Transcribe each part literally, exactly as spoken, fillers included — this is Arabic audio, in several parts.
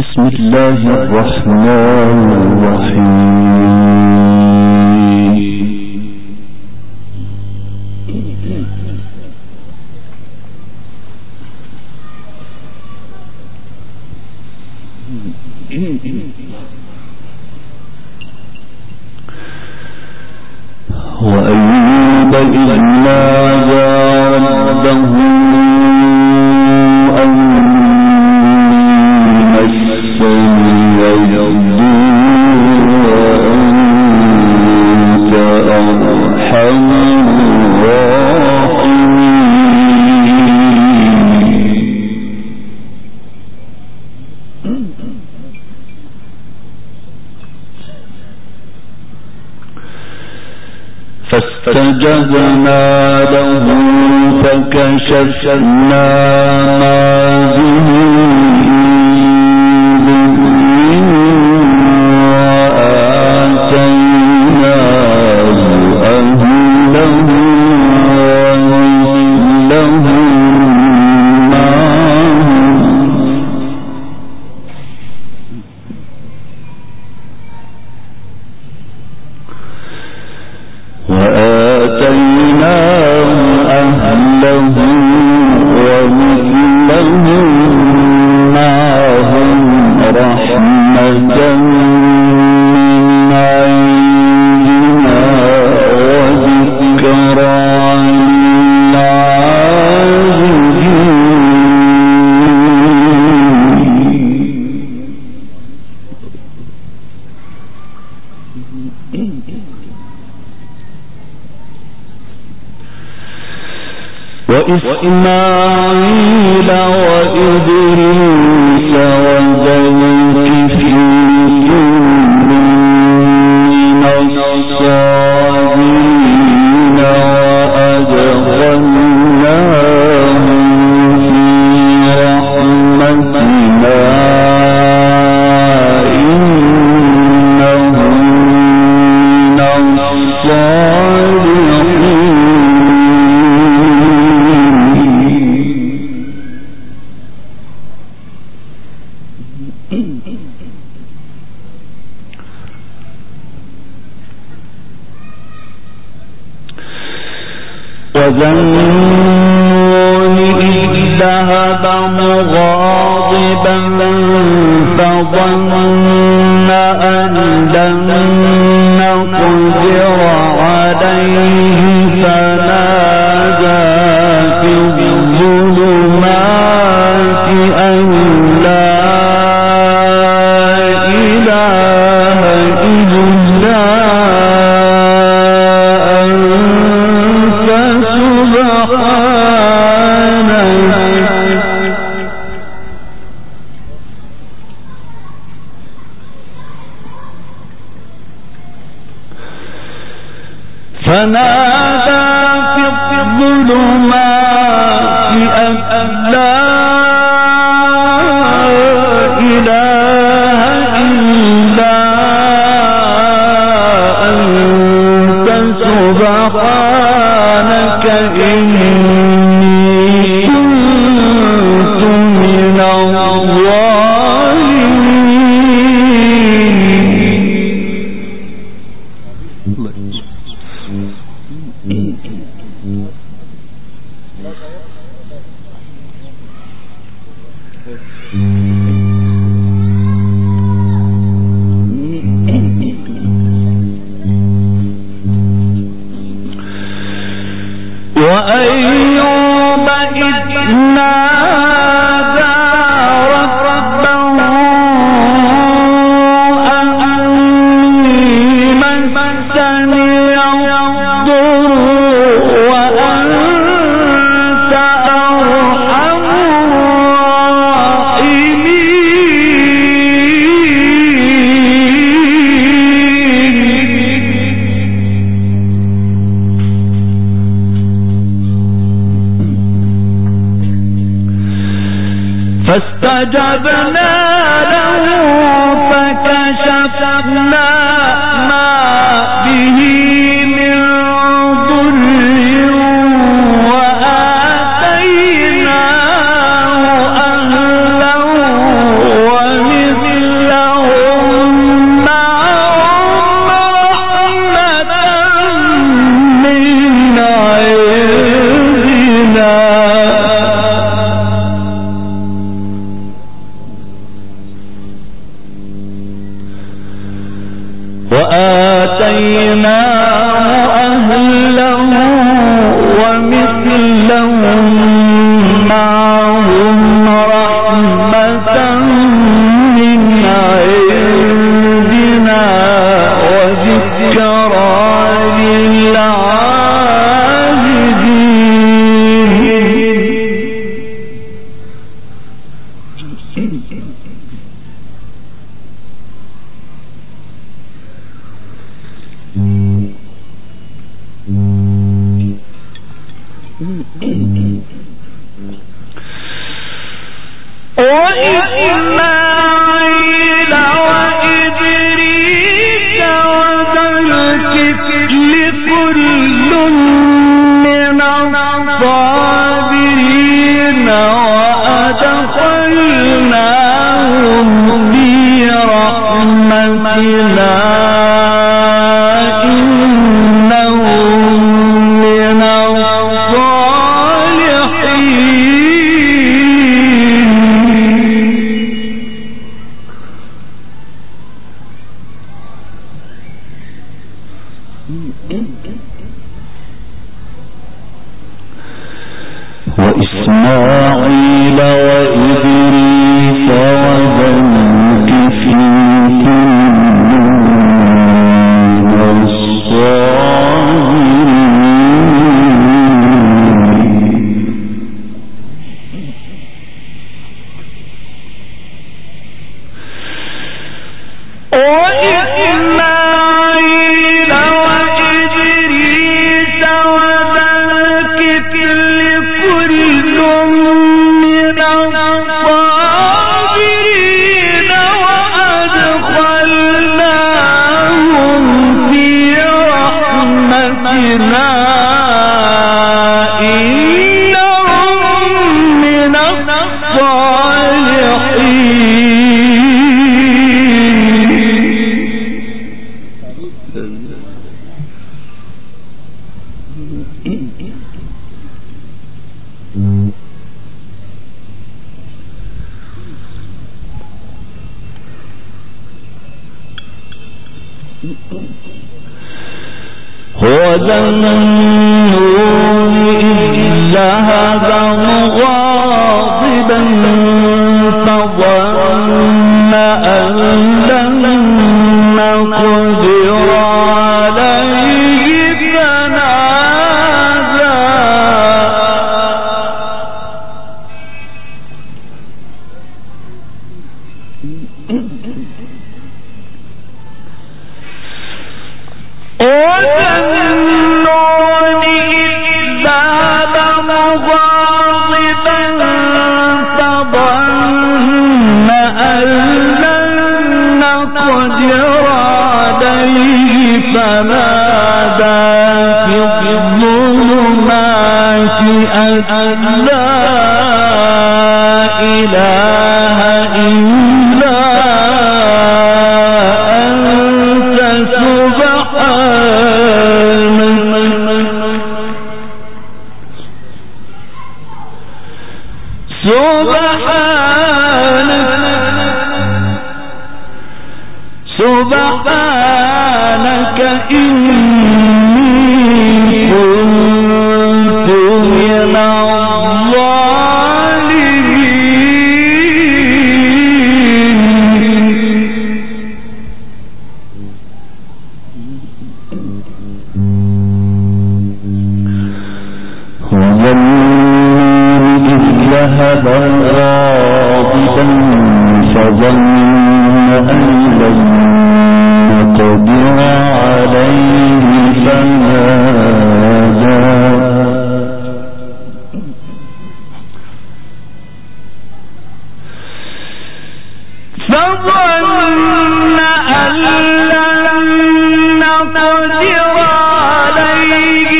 بسم الله الرحمن الرحيم. وأيوب إذ نادى ربه فاستجبنا له فكشفنا ما به وإسماعيل وإدريس وذا الكفل من الصابرين وأدخلناهم في رحمتنا إنهم من الصالحين. وذنون إذ ذهب مغاضبا فظن أن لن نقدر عليه فنادى في الظلمات أن لا إله إلا فنادى في الظلمات أن لا إله إلا أنت سبحانك إني كنت من وأيوب إذ نادى ربه أني مسني الضر وأنت أرحم فاستجبنا له فكشفنا ما به من ضر وآتيناه أهله ومثلهم وإسماعيل وإدريس وذا الكفل كل الصابرين. وذا النون إذ ذهب مغاضبا فظن أن لن نقدر عليه فنادى سبحانك إني كنت من الظالمين. ذهب غاضبا فظن أن لن نقدر عليه فنادى فظن أن لن نقدر عليه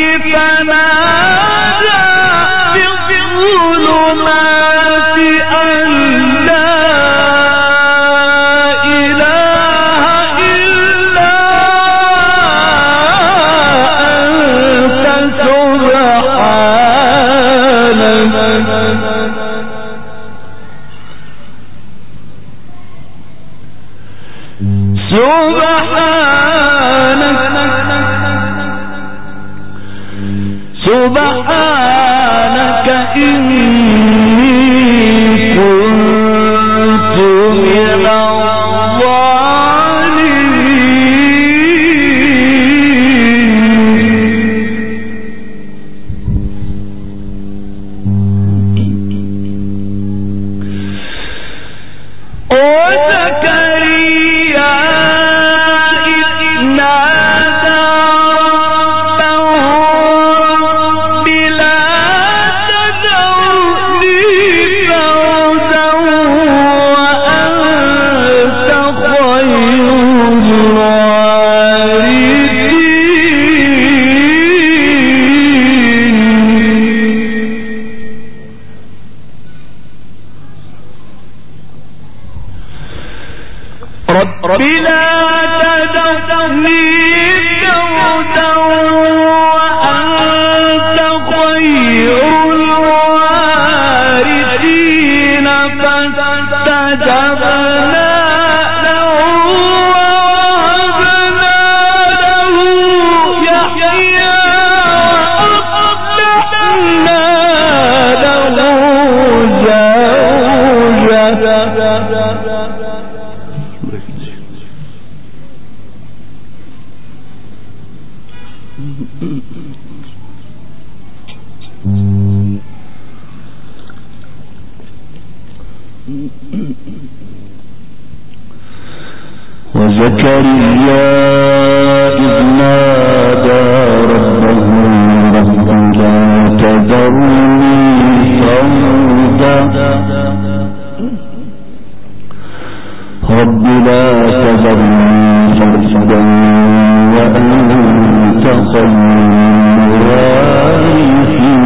فنادى في الظلمات أن لا إله إلا أنت سبحانك سبحانك إني كنت من الظالمين. وزكريا رب لا تذرني فردا وأنت خير الوارثين فاستجبنا له ووهبنا له يحيى وأصلحنا له زوجته وزكريا إذ نادى ربه رب لا تذرني فردا رب لا تذرني فردا وأنت خير الوارثين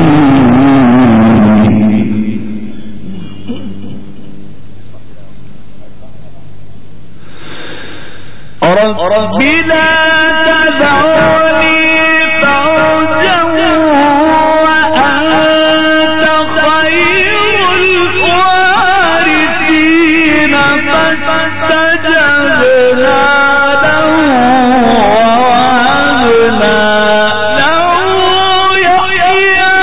رب لا تذرني فردا وأنت خير الوارثين فاستجبنا له ووهبنا له يحيى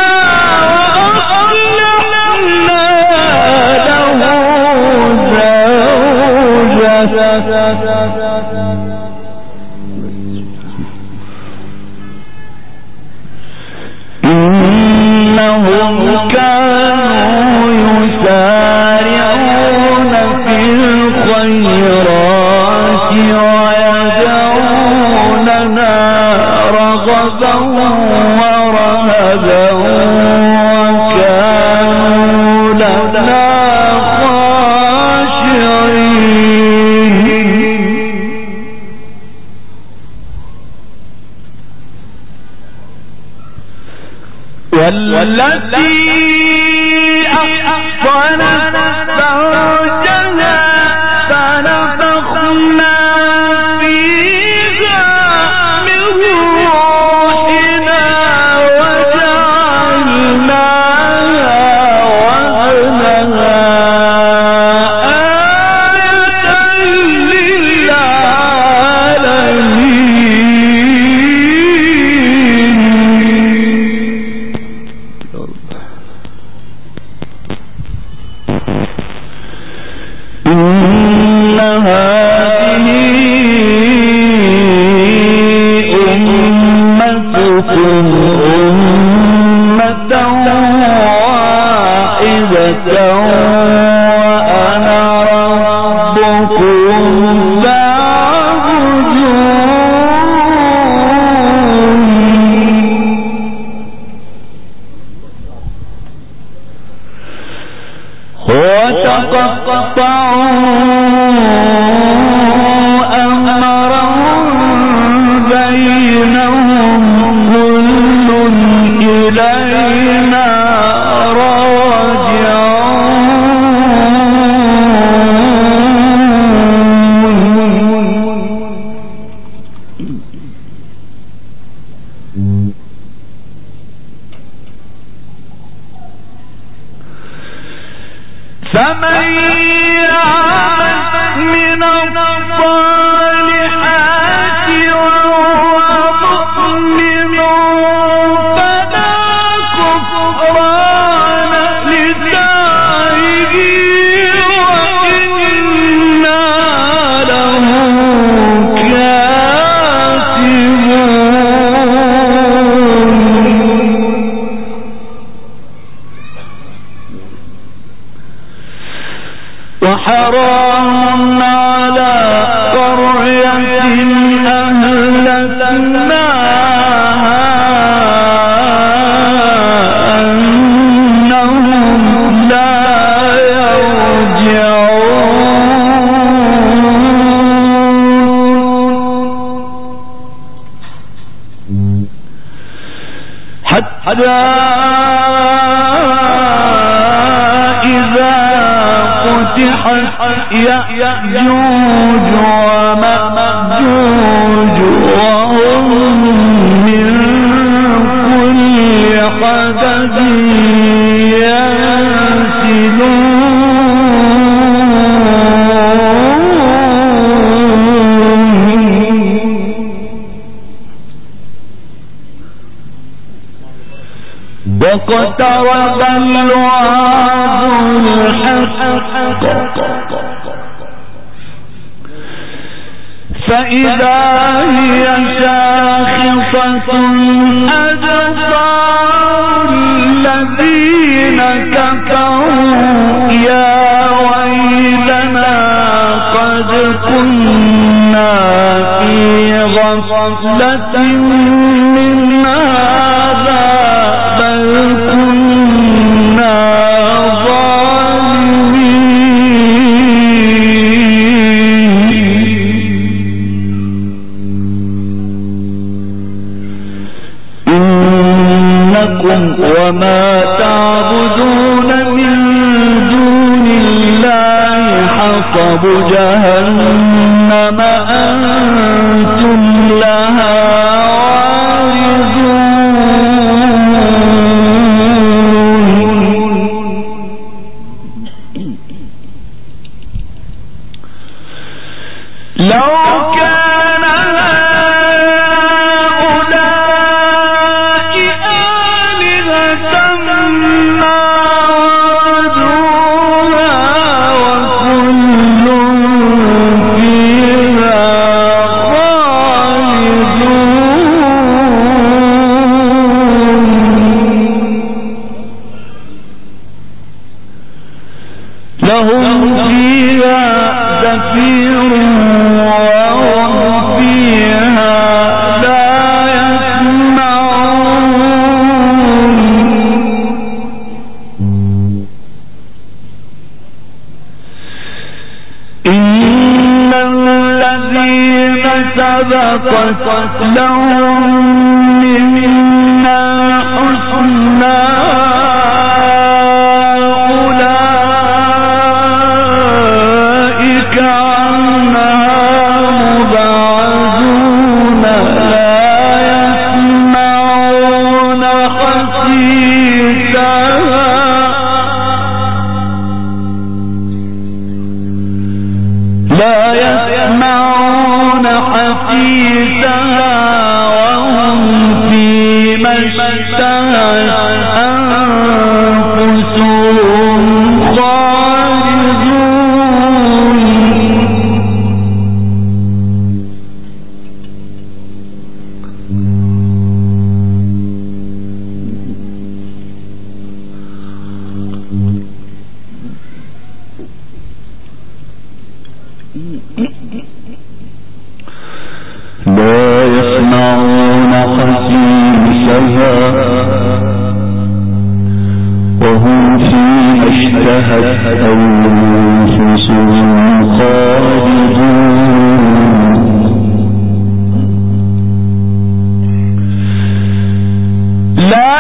وأصلحنا له زوجته إنهم كانوا يسارعون في الخيرات ويدعوننا رغبا ورهبا وكانوا لنا والتي أحصنت فرجها فنفخنا فيها من روحنا وجعلناها وابنها آية للعالمين. إن هذه أمتكم أمة واحدة وأنا ربكم فاعبدوني. وتقطعوا أمرهم بينهم كل إلينا راجعون. فمن يعمل من الصالحات وهو مؤمن فلا كفران لسعيه وإنا له كاتبون. وحرام على قرية أهلكناها أنهم لا يرجعون حتى إذا قتل فتحت يأجوج ومأجوج وهم من كل حدب واقترب الوعد الحق فإذا هي شاخصة أبصار الذين كفروا يا ويلنا قد كنا في غفلة من هذا بل كنا وما تعبدون من دون الله حصب جهنم أنتم لها واردون لو كان سبقت لهم منا الحسنى أولئك عنها مبعدون لا يسمعون حسيسها لا يسمعون حسيسها وهم فيما اشتهت أنفسهم خالدون لا يسمعون حسيسها وهم فيما اشتهت أنفسهم خالدون لا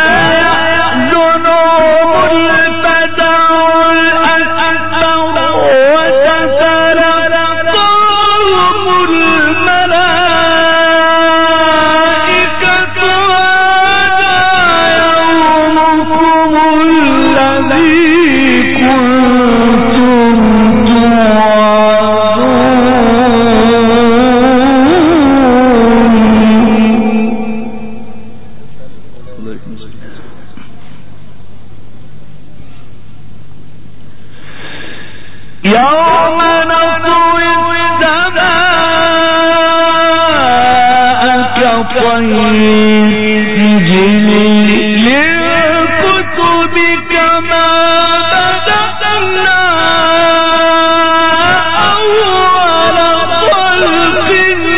يوم نطوي السماء كطي السجل للكتب كما بدأنا أول خلق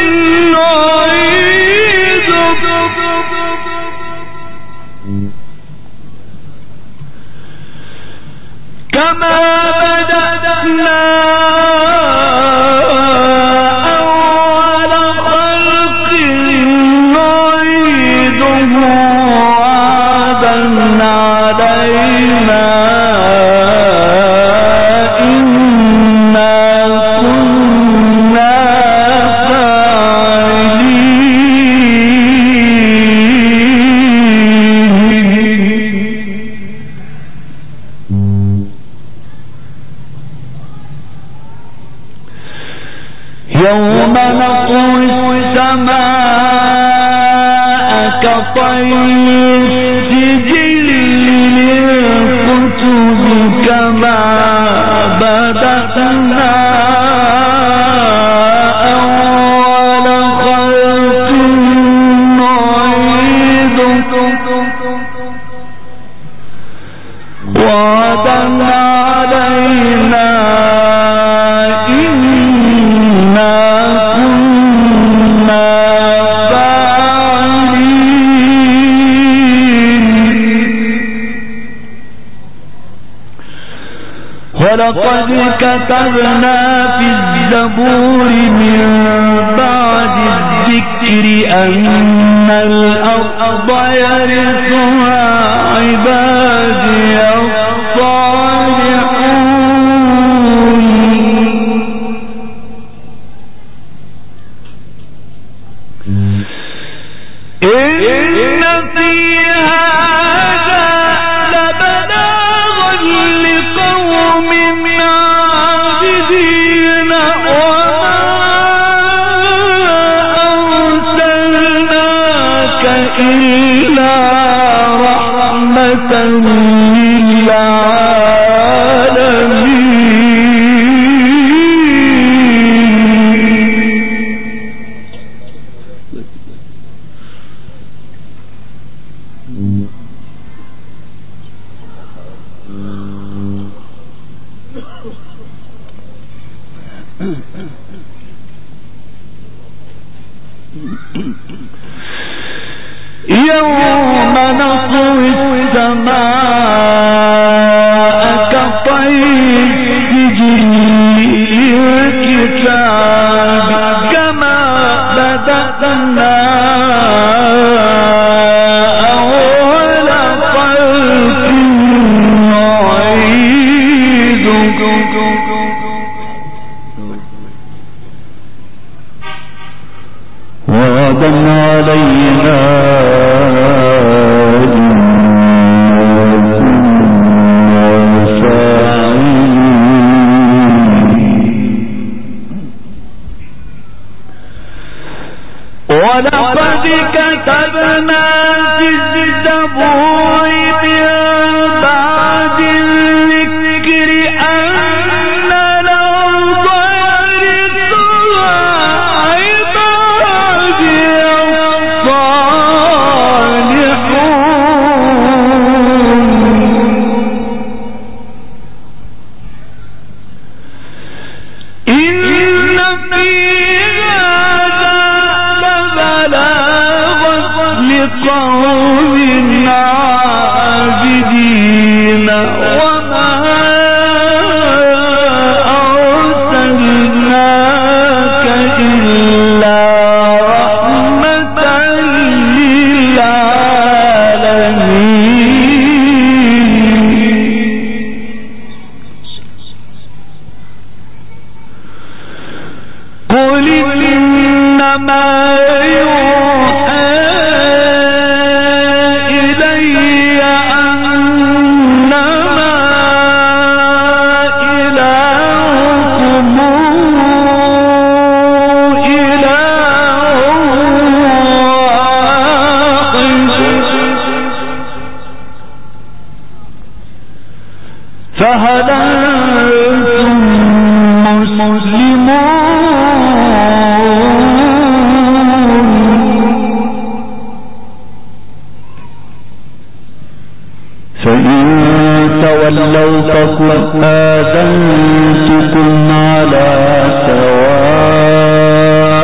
نعيده كما بدأنا أول خلق نعيده وعدا علينا إنا يوم نطوي السماء كطي السجل للكتب كما بدأنا أول خلق نعيده وعدا علينا ولقد كتبنا في الزبور من بعد الذكر أن الأرض يرثها عبادي الصالحون إن في هذا لبلاغا لقوم عابدين وما أرسلناك إلا رحمة يوم نطوي السماء كطي السجل للكتاب كما بدأنا أول خلق نعيده وعدا علينا ولقد كتبنا في الزبور من بعد الذكر أن الأرض يرثها عبادي الصالحون إن في لقوم عابدين وما أرسلناك إلا رحمة للعالمين قل إنما فهل أنتم مسلمون فإن تولوا فقل آذنتكم على سواء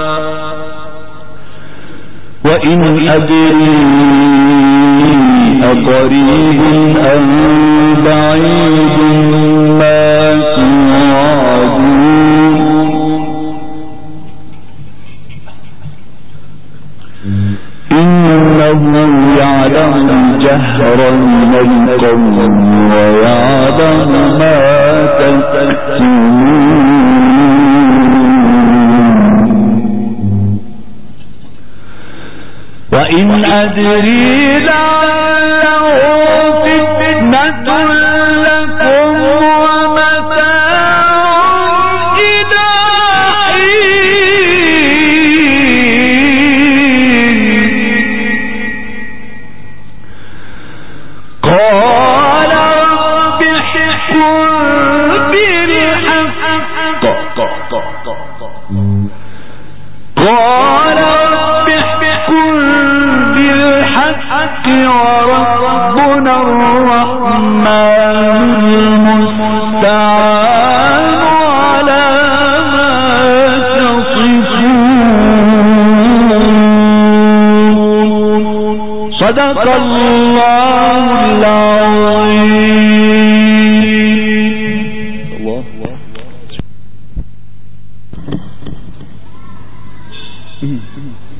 وإن أدري أقريب أم بعيد ما توعدون إنه يعلم الجهر من القول ويعلم ما تكتمون وإن أدري لعله فتنة لكم ومتاع إلى حين صدق الله العظيم. الله الله